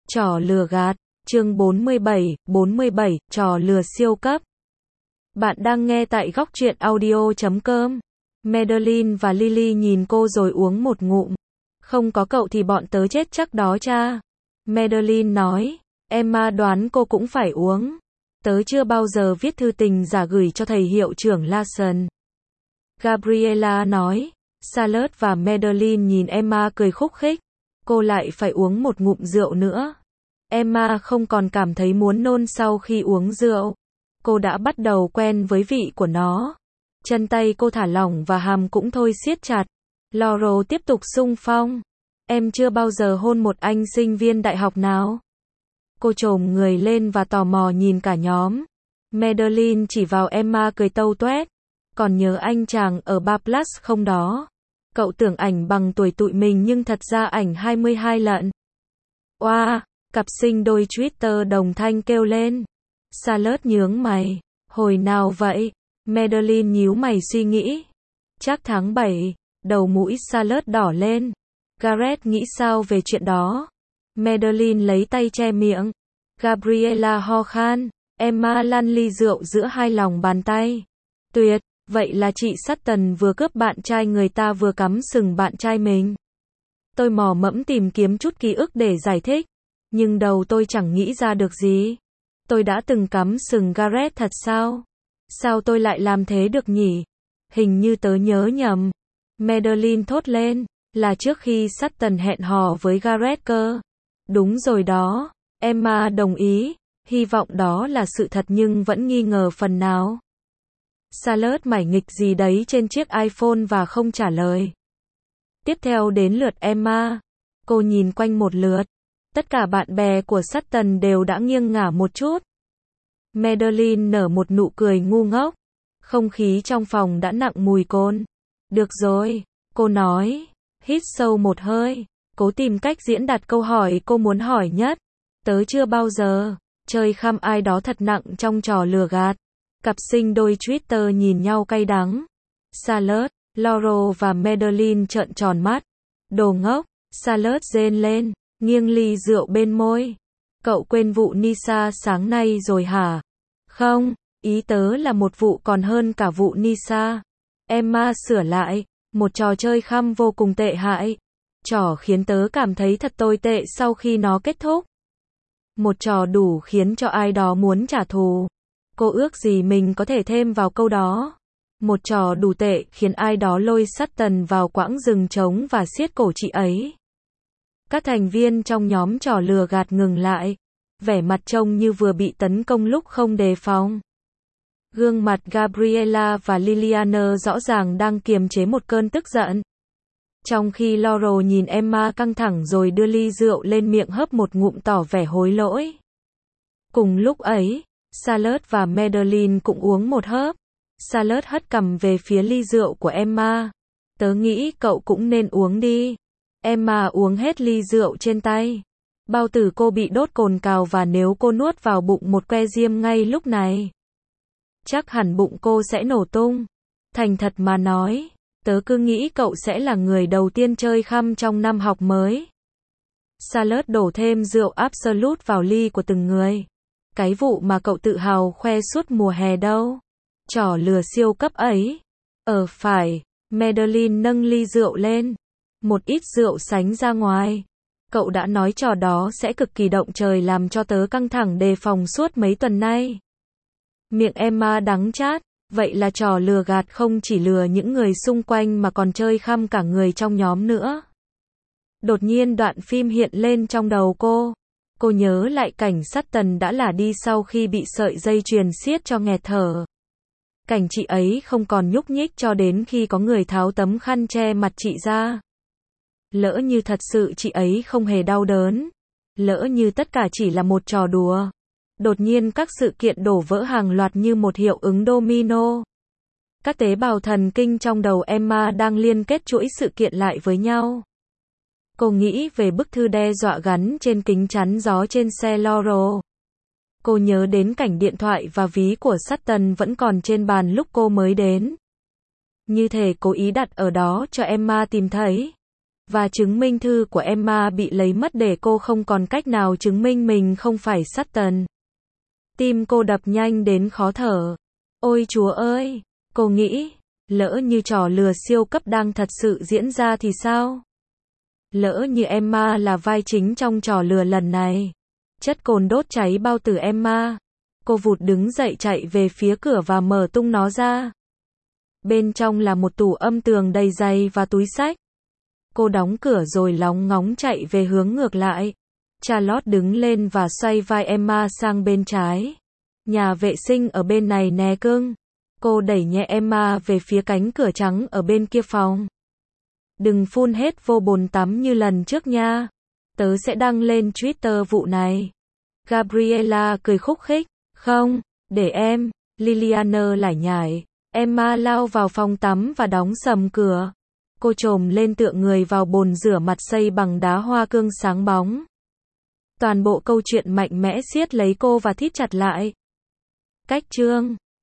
Trò lừa gạt, chương 47, trò lừa siêu cấp. Bạn đang nghe tại góc truyện audio.com. Madeline và Lily nhìn cô rồi uống một ngụm. Không có cậu thì bọn tớ chết chắc đó cha. Madeline nói, Emma đoán cô cũng phải uống. Tớ chưa bao giờ viết thư tình giả gửi cho thầy hiệu trưởng Larson. Gabriella nói. Charlotte và Madeline nhìn Emma cười khúc khích. Cô lại phải uống một ngụm rượu nữa. Emma không còn cảm thấy muốn nôn sau khi uống rượu. Cô đã bắt đầu quen với vị của nó. Chân tay cô thả lỏng và hàm cũng thôi siết chặt. Laurel tiếp tục xung phong. Em chưa bao giờ hôn một anh sinh viên đại học nào. Cô chồm người lên và tò mò nhìn cả nhóm. Madeline chỉ vào Emma cười tâu toét. Còn nhớ anh chàng ở Bar Plus không đó? Cậu tưởng ảnh bằng tuổi tụi mình nhưng thật ra ảnh 22 lận. Oa, cặp sinh đôi Twitter đồng thanh kêu lên. Charlotte nhướng mày. Hồi nào vậy? Madeline nhíu mày suy nghĩ. Chắc tháng 7. Đầu mũi Charlotte đỏ lên. Gareth nghĩ sao về chuyện đó? Madeline lấy tay che miệng. Gabriella ho khan. Emma lăn ly rượu giữa hai lòng bàn tay. Tuyệt, vậy là chị Sutton vừa cướp bạn trai người ta vừa cắm sừng bạn trai mình. Tôi mò mẫm tìm kiếm chút ký ức để giải thích. Nhưng đầu tôi chẳng nghĩ ra được gì. Tôi đã từng cắm sừng Gareth thật sao? Sao tôi lại làm thế được nhỉ? Hình như tớ nhớ nhầm. Madeline thốt lên. Là trước khi Sutton hẹn hò với Gareth cơ. Đúng rồi đó. Emma đồng ý. Hy vọng đó là sự thật nhưng vẫn nghi ngờ phần nào. Charlotte mải nghịch gì đấy trên chiếc iPhone và không trả lời. Tiếp theo đến lượt Emma. Cô nhìn quanh một lượt. Tất cả bạn bè của Sutton đều đã nghiêng ngả một chút. Madeline nở một nụ cười ngu ngốc. Không khí trong phòng đã nặng mùi cồn. Được rồi, cô nói. Hít sâu một hơi. Cố tìm cách diễn đạt câu hỏi cô muốn hỏi nhất. Tớ chưa bao giờ chơi khăm ai đó thật nặng trong trò lừa gạt. Cặp sinh đôi Twitter nhìn nhau cay đắng. Charlotte, Laurel và Madeline trợn tròn mắt. Đồ ngốc, Charlotte rên lên, nghiêng ly rượu bên môi. Cậu quên vụ Nisa sáng nay rồi hả? Không, ý tớ là một vụ còn hơn cả vụ Nisa. Emma sửa lại, một trò chơi khăm vô cùng tệ hại. Trò khiến tớ cảm thấy thật tồi tệ sau khi nó kết thúc. Một trò đủ khiến cho ai đó muốn trả thù. Cô ước gì mình có thể thêm vào câu đó. Một trò đủ tệ khiến ai đó lôi Sutton vào quãng rừng trống và siết cổ chị ấy. Các thành viên trong nhóm trò lừa gạt ngừng lại. Vẻ mặt trông như vừa bị tấn công lúc không đề phòng. Gương mặt Gabriella và Liliana rõ ràng đang kiềm chế một cơn tức giận. Trong khi Laurel nhìn Emma căng thẳng rồi đưa ly rượu lên miệng hớp một ngụm tỏ vẻ hối lỗi. Cùng lúc ấy, Charlotte và Madeline cũng uống một hớp. Charlotte hất cằm về phía ly rượu của Emma. Tớ nghĩ cậu cũng nên uống đi. Emma uống hết ly rượu trên tay. Bao tử cô bị đốt cồn cào và nếu cô nuốt vào bụng một que diêm ngay lúc này, chắc hẳn bụng cô sẽ nổ tung. Thành thật mà nói, tớ cứ nghĩ cậu sẽ là người đầu tiên chơi khăm trong năm học mới. Charlotte đổ thêm rượu Absolut vào ly của từng người. Cái vụ mà cậu tự hào khoe suốt mùa hè đâu. Trò lừa siêu cấp ấy. Phải. Madeline nâng ly rượu lên. Một ít rượu sánh ra ngoài. Cậu đã nói trò đó sẽ cực kỳ động trời làm cho tớ căng thẳng đề phòng suốt mấy tuần nay. Miệng Emma đắng chát. Vậy là trò lừa gạt không chỉ lừa những người xung quanh mà còn chơi khăm cả người trong nhóm nữa. Đột nhiên đoạn phim hiện lên trong đầu cô. Cô nhớ lại cảnh Sutton đã lả đi sau khi bị sợi dây chuyền siết cho nghẹt thở. Cảnh chị ấy không còn nhúc nhích cho đến khi có người tháo tấm khăn che mặt chị ra. Lỡ như thật sự chị ấy không hề đau đớn. Lỡ như tất cả chỉ là một trò đùa. Đột nhiên các sự kiện đổ vỡ hàng loạt như một hiệu ứng domino. Các tế bào thần kinh trong đầu Emma đang liên kết chuỗi sự kiện lại với nhau. Cô nghĩ về bức thư đe dọa gắn trên kính chắn gió trên xe Laurel. Cô nhớ đến cảnh điện thoại và ví của Sutton vẫn còn trên bàn lúc cô mới đến. Như thể cố ý đặt ở đó cho Emma tìm thấy. Và chứng minh thư của Emma bị lấy mất để cô không còn cách nào chứng minh mình không phải Sutton. Tim cô đập nhanh đến khó thở. Ôi Chúa ơi! Cô nghĩ, lỡ như trò lừa siêu cấp đang thật sự diễn ra thì sao? Lỡ như Emma là vai chính trong trò lừa lần này. Chất cồn đốt cháy bao tử Emma. Cô vụt đứng dậy chạy về phía cửa và mở tung nó ra. Bên trong là một tủ âm tường đầy giày và túi xách. Cô đóng cửa rồi lóng ngóng chạy về hướng ngược lại. Charlotte đứng lên và xoay vai Emma sang bên trái. Nhà vệ sinh ở bên này nè cưng. Cô đẩy nhẹ Emma về phía cánh cửa trắng ở bên kia phòng. Đừng phun hết vô bồn tắm như lần trước nha. Tớ sẽ đăng lên Twitter vụ này. Gabriella cười khúc khích. Không, để em. Liliana lải nhải. Emma lao vào phòng tắm và đóng sầm cửa. Cô chồm lên tựa người vào bồn rửa mặt xây bằng đá hoa cương sáng bóng. Toàn bộ câu chuyện mạnh mẽ siết lấy cô và thít chặt lại. Cách chương